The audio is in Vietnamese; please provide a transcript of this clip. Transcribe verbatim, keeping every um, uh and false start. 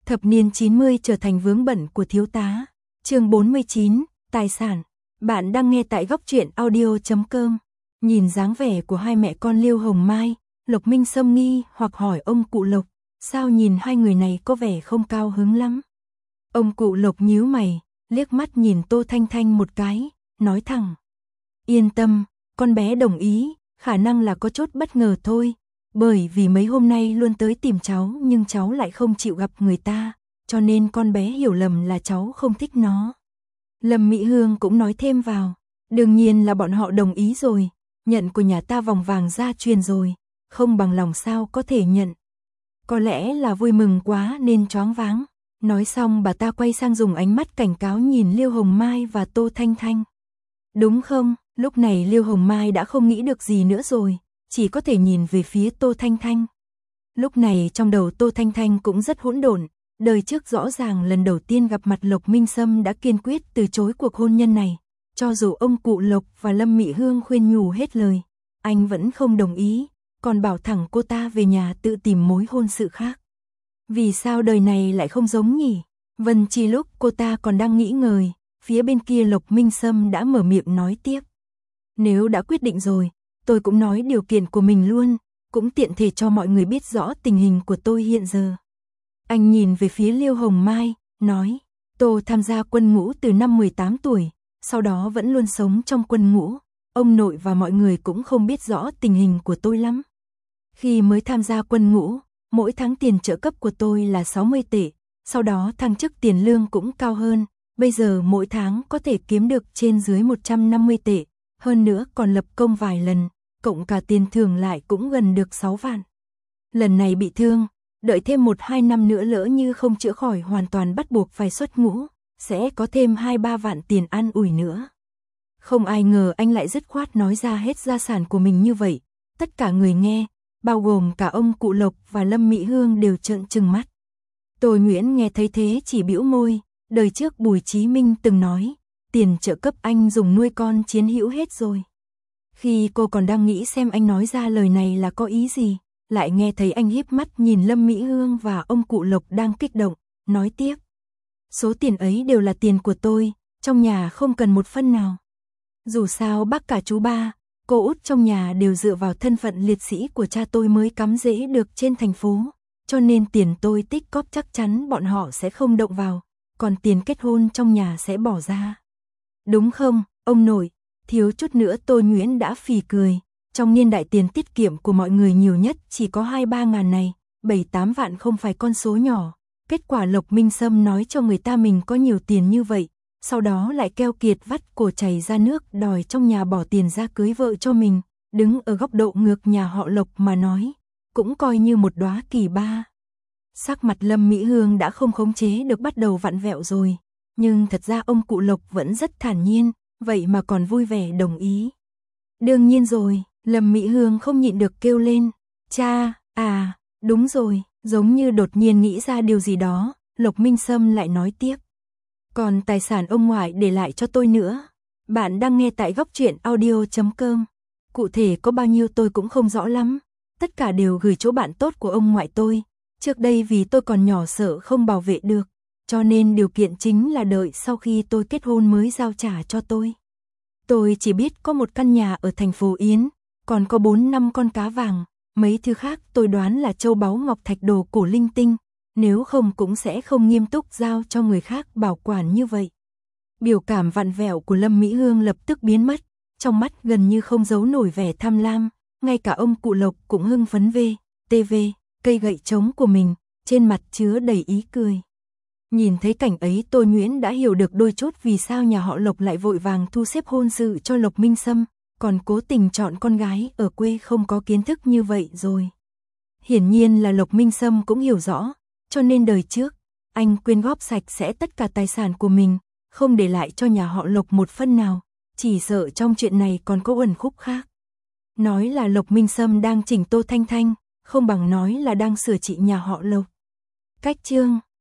Thập niên chín mươi trở thành vướng bận của thiếu tá. Chương bốn mươi chín, tài sản. Bạn đang nghe tại góc truyện audio chấm com. Nhìn dáng vẻ của hai mẹ con Liêu Hồng Mai, Lộc Minh Sâm nghi hoặc hỏi ông cụ Lộc, sao nhìn hai người này có vẻ không cao hứng lắm. Ông cụ Lộc nhíu mày, liếc mắt nhìn Tô Thanh Thanh một cái, nói thẳng. Yên tâm, con bé đồng ý, khả năng là có chút bất ngờ thôi. Bởi vì mấy hôm nay luôn tới tìm cháu nhưng cháu lại không chịu gặp người ta, cho nên con bé hiểu lầm là cháu không thích nó. Lâm Mỹ Hương cũng nói thêm vào, đương nhiên là bọn họ đồng ý rồi, nhận của nhà ta vòng vàng gia truyền rồi, không bằng lòng sao có thể nhận. Có lẽ là vui mừng quá nên choáng váng. Nói xong bà ta quay sang dùng ánh mắt cảnh cáo nhìn Liêu Hồng Mai và Tô Thanh Thanh. Đúng không, lúc này Liêu Hồng Mai đã không nghĩ được gì nữa rồi, chỉ có thể nhìn về phía Tô Thanh Thanh. Lúc này trong đầu Tô Thanh Thanh cũng rất hỗn độn, đời trước rõ ràng lần đầu tiên gặp mặt Lộc Minh Sâm đã kiên quyết từ chối cuộc hôn nhân này, cho dù ông cụ Lộc và Lâm Mỹ Hương khuyên nhủ hết lời, anh vẫn không đồng ý, còn bảo thẳng cô ta về nhà tự tìm mối hôn sự khác. Vì sao đời này lại không giống nhỉ? Vân Chi lúc cô ta còn đang nghĩ ngợi, phía bên kia Lộc Minh Sâm đã mở miệng nói tiếp. Nếu đã quyết định rồi, tôi cũng nói điều kiện của mình luôn, cũng tiện thể cho mọi người biết rõ tình hình của tôi hiện giờ. Anh nhìn về phía Liêu Hồng Mai, nói, tôi tham gia quân ngũ từ năm mười tám tuổi, sau đó vẫn luôn sống trong quân ngũ, ông nội và mọi người cũng không biết rõ tình hình của tôi lắm. Khi mới tham gia quân ngũ, mỗi tháng tiền trợ cấp của tôi là sáu mươi tệ, sau đó thăng chức tiền lương cũng cao hơn, bây giờ mỗi tháng có thể kiếm được trên dưới một trăm năm mươi tệ, hơn nữa còn lập công vài lần, cộng cả tiền thưởng lại cũng gần được sáu vạn. Lần này bị thương, đợi thêm một hai năm nữa lỡ như không chữa khỏi hoàn toàn bắt buộc phải xuất ngũ, sẽ có thêm hai ba vạn tiền ăn ủi nữa. Không ai ngờ anh lại dứt khoát nói ra hết gia sản của mình như vậy, tất cả người nghe, bao gồm cả ông cụ Lộc và Lâm Mỹ Hương đều trợn trừng mắt. Tô Nguyễn nghe thấy thế chỉ bĩu môi, đời trước Bùi Chí Minh từng nói, tiền trợ cấp anh dùng nuôi con chiến hữu hết rồi. Khi cô còn đang nghĩ xem anh nói ra lời này là có ý gì, lại nghe thấy anh híp mắt nhìn Lâm Mỹ Hương và ông cụ Lộc đang kích động, nói tiếp. Số tiền ấy đều là tiền của tôi, trong nhà không cần một phân nào. Dù sao bác cả chú ba, cô út trong nhà đều dựa vào thân phận liệt sĩ của cha tôi mới cắm rễ được trên thành phố, cho nên tiền tôi tích cóp chắc chắn bọn họ sẽ không động vào, còn tiền kết hôn trong nhà sẽ bỏ ra. Đúng không, ông nội? Thiếu chút nữa Tô Nguyễn đã phì cười, trong niên đại tiền tiết kiệm của mọi người nhiều nhất chỉ có hai ba ngàn này, bảy tám vạn không phải con số nhỏ. Kết quả Lộc Minh Sâm nói cho người ta mình có nhiều tiền như vậy, sau đó lại keo kiệt vắt cổ chảy ra nước đòi trong nhà bỏ tiền ra cưới vợ cho mình, đứng ở góc độ ngược nhà họ Lộc mà nói, cũng coi như một đóa kỳ ba. Sắc mặt Lâm Mỹ Hương đã không khống chế được bắt đầu vặn vẹo rồi, nhưng thật ra ông cụ Lộc vẫn rất thản nhiên, vậy mà còn vui vẻ đồng ý. Đương nhiên rồi, Lâm Mỹ Hương không nhịn được kêu lên, cha, à, đúng rồi, giống như đột nhiên nghĩ ra điều gì đó, Lộc Minh Sâm lại nói tiếp. Còn tài sản ông ngoại để lại cho tôi nữa. Bạn đang nghe tại góc truyện audio chấm com. Cụ thể có bao nhiêu tôi cũng không rõ lắm. Tất cả đều gửi chỗ bạn tốt của ông ngoại tôi. Trước đây vì tôi còn nhỏ sợ không bảo vệ được, cho nên điều kiện chính là đợi sau khi tôi kết hôn mới giao trả cho tôi. Tôi chỉ biết có một căn nhà ở thành phố Yến, còn có bốn năm con cá vàng, mấy thứ khác tôi đoán là châu báu ngọc thạch đồ cổ linh tinh. Nếu không cũng sẽ không nghiêm túc giao cho người khác bảo quản như vậy. Biểu cảm vặn vẹo của Lâm Mỹ Hương lập tức biến mất, trong mắt gần như không giấu nổi vẻ tham lam, ngay cả ông cụ Lộc cũng hưng phấn về, tê vê, cây gậy trống của mình, trên mặt chứa đầy ý cười. Nhìn thấy cảnh ấy Tô Nguyễn đã hiểu được đôi chút vì sao nhà họ Lộc lại vội vàng thu xếp hôn sự cho Lộc Minh Sâm, còn cố tình chọn con gái ở quê không có kiến thức như vậy rồi. Hiển nhiên là Lộc Minh Sâm cũng hiểu rõ, cho nên đời trước, anh quyên góp sạch sẽ tất cả tài sản của mình, không để lại cho nhà họ Lộc một phân nào, chỉ sợ trong chuyện này còn có uẩn khúc khác. Nói là Lộc Minh Sâm đang chỉnh Tô Thanh Thanh, không bằng nói là đang sửa trị nhà họ Lộc. Cách chương